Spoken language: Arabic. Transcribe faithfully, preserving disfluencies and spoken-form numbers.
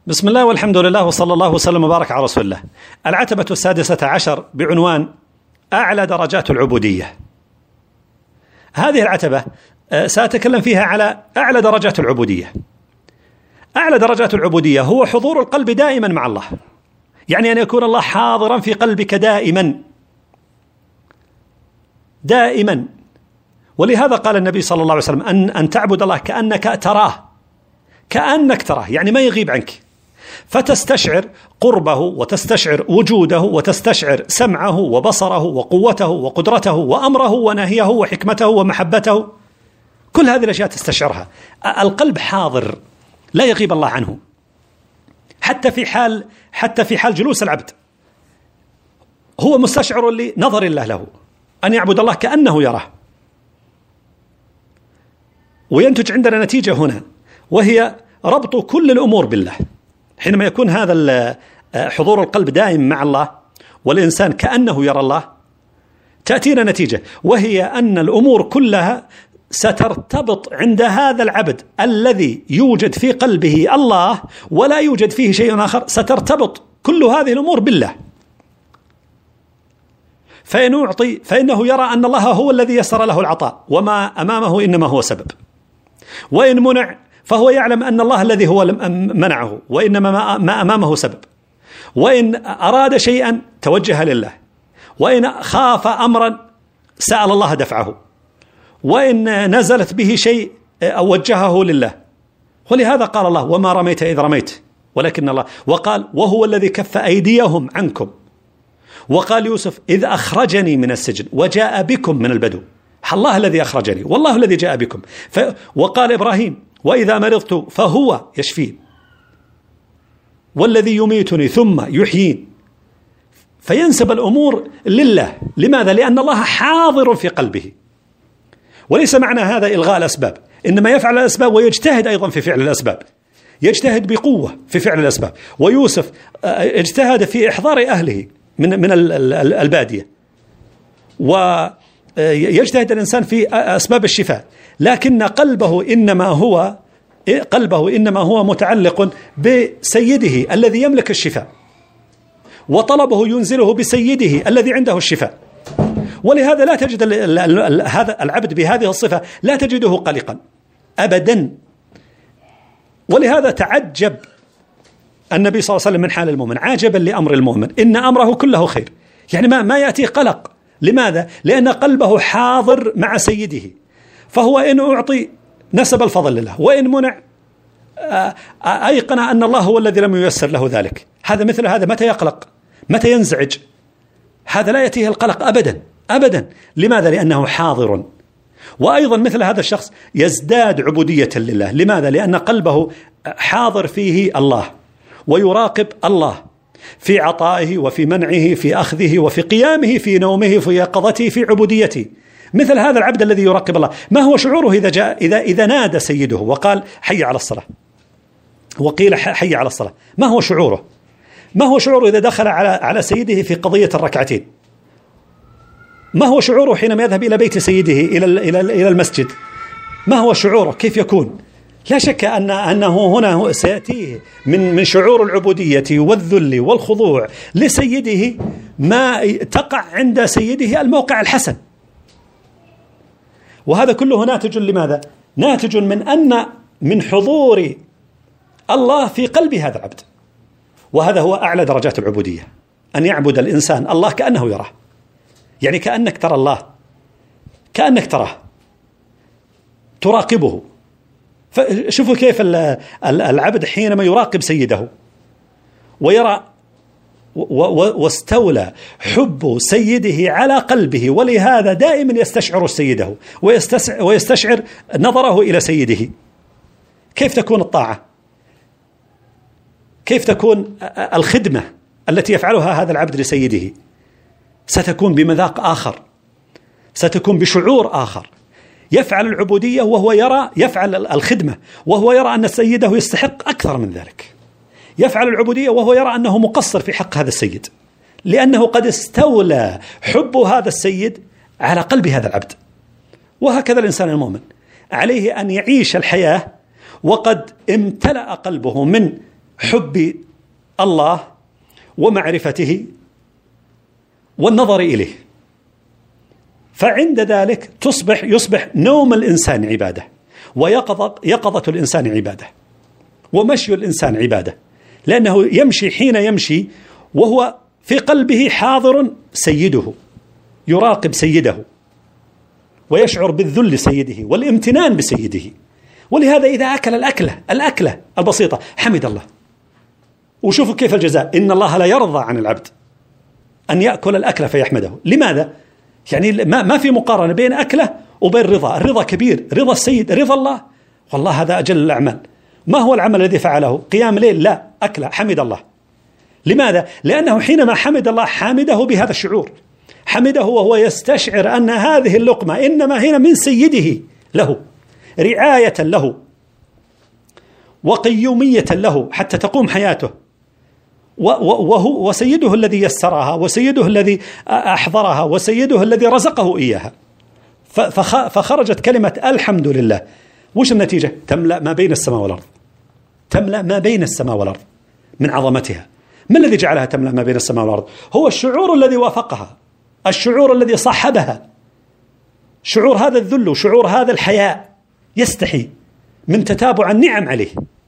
بسم الله والحمد لله وصلى الله وسلم وبارك على رسول الله. العتبة السادسة عشر بعنوان أعلى درجات العبودية. هذه العتبة سأتكلم فيها على أعلى درجات العبودية. أعلى درجات العبودية هو حضور القلب دائما مع الله، يعني أن يكون الله حاضرا في قلبك دائما دائما. ولهذا قال النبي صلى الله عليه وسلم أن, أن تعبد الله كأنك تراه، كأنك تراه، يعني ما يغيب عنك، فتستشعر قربه وتستشعر وجوده وتستشعر سمعه وبصره وقوته وقدرته وأمره ونهيه وحكمته ومحبته. كل هذه الأشياء تستشعرها. القلب حاضر، لا يغيب الله عنه، حتى في حال حتى في حال جلوس العبد هو مستشعر لنظر الله له، أن يعبد الله كأنه يراه. وينتج عندنا نتيجة هنا، وهي ربط كل الأمور بالله. حينما يكون هذا حضور القلب دائم مع الله والإنسان كأنه يرى الله، تأتينا نتيجة، وهي أن الأمور كلها سترتبط عند هذا العبد الذي يوجد في قلبه الله ولا يوجد فيه شيء آخر، سترتبط كل هذه الأمور بالله. فإن أعطي فإنه يرى أن الله هو الذي يسر له العطاء، وما أمامه إنما هو سبب. وإن منع فهو يعلم أن الله الذي هو منعه، وإنما ما أمامه سبب. وإن أراد شيئا توجه لله، وإن خاف أمرا سأل الله دفعه، وإن نزلت به شيء أو وجهه لله. ولهذا قال الله: وما رميت إذ رميت ولكن الله. وقال: وهو الذي كف أيديهم عنكم. وقال يوسف: إذ أخرجني من السجن وجاء بكم من البدو. الله الذي أخرجني والله الذي جاء بكم. ف... وقال إبراهيم: وإذا مرضت فهو يشفين، والذي يميتني ثم يحيين. فينسب الأمور لله. لماذا؟ لأن الله حاضر في قلبه. وليس معنى هذا إلغاء الأسباب، إنما يفعل الأسباب ويجتهد أيضا في فعل الأسباب، يجتهد بقوة في فعل الأسباب. ويوسف اجتهد في إحضار أهله من من البادية، ويجتهد الإنسان في أسباب الشفاء، لكن قلبه إنما هو قلبه إنما هو متعلق بسيده الذي يملك الشفاء، وطلبه ينزله بسيده الذي عنده الشفاء. ولهذا لا تجد هذا العبد بهذه الصفة لا تجده قلقا أبدا. ولهذا تعجب النبي صلى الله عليه وسلم من حال المؤمن، عاجبا لأمر المؤمن، إن أمره كله خير. يعني ما ما يأتي قلق. لماذا؟ لأن قلبه حاضر مع سيده، فهو إن أعطي نسب الفضل لله، وإن منع أيقن أن الله هو الذي لم ييسر له ذلك. هذا مثل هذا متى يقلق؟ متى ينزعج؟ هذا لا يأتيه القلق أبدا أبدا. لماذا؟ لأنه حاضر. وأيضا مثل هذا الشخص يزداد عبودية لله. لماذا؟ لأن قلبه حاضر فيه الله، ويراقب الله في عطائه وفي منعه، في أخذه وفي قيامه، في نومه، في يقظته، في عبوديته. مثل هذا العبد الذي يراقب الله، ما هو شعوره إذا جاء إذا إذا نادى سيده وقال: حي على الصلاة، وقيل حي على الصلاة؟ ما هو شعوره؟ ما هو شعوره إذا دخل على على سيده في قضية الركعتين؟ ما هو شعوره حينما يذهب إلى بيت سيده إلى إلى إلى المسجد؟ ما هو شعوره؟ كيف يكون؟ لا شك أن أنه هنا سيأتيه من من شعور العبودية والذل والخضوع لسيده ما تقع عند سيده الموقع الحسن. وهذا كله ناتج لماذا؟ ناتج من أن من حضور الله في قلب هذا العبد. وهذا هو أعلى درجات العبودية، أن يعبد الإنسان الله كأنه يراه، يعني كأنك ترى الله، كأنك تراه، تراقبه. فشوفوا كيف العبد حينما يراقب سيده ويرى واستولى حب سيده على قلبه، ولهذا دائما يستشعر سيده ويستشعر نظره إلى سيده. كيف تكون الطاعة؟ كيف تكون الخدمة التي يفعلها هذا العبد لسيده؟ ستكون بمذاق آخر، ستكون بشعور آخر. يفعل العبودية وهو يرى يفعل الخدمة وهو يرى أن سيده يستحق أكثر من ذلك. يفعل العبودية وهو يرى أنه مقصر في حق هذا السيد، لأنه قد استولى حب هذا السيد على قلب هذا العبد. وهكذا الإنسان المؤمن عليه أن يعيش الحياة وقد امتلأ قلبه من حب الله ومعرفته والنظر إليه. فعند ذلك تصبح يصبح نوم الإنسان عبادة، ويقظة يقظة الإنسان عبادة، ومشي الإنسان عبادة، لأنه يمشي حين يمشي وهو في قلبه حاضر سيده، يراقب سيده ويشعر بالذل لسيده والامتنان بسيده. ولهذا إذا أكل الأكلة الأكلة البسيطة حمد الله. وشوفوا كيف الجزاء، إن الله لا يرضى عن العبد أن يأكل الأكلة فيحمده. لماذا؟ يعني ما ما في مقارنة بين أكله وبين رضا. الرضا كبير، رضا السيد، رضا الله، والله هذا أجل الأعمال. ما هو العمل الذي فعله؟ قيام ليل؟ لا، أكله حمد الله. لماذا؟ لأنه حينما حمد الله حمده بهذا الشعور، حمده وهو يستشعر أن هذه اللقمة إنما هنا من سيده له، رعاية له وقيومية له حتى تقوم حياته، وهو وسيده الذي يسرها، وسيده الذي أحضرها، وسيده الذي رزقه إياها. فخرجت كلمة الحمد لله. وش النتيجة؟ تملأ ما بين السماء والأرض، تملأ ما بين السماء والأرض من عظمتها. ما الذي جعلها تملأ ما بين السماء والأرض؟ هو الشعور الذي وافقها، الشعور الذي صاحبها، شعور هذا الذل، شعور هذا الحياء، يستحي من تتابع النعم عليه.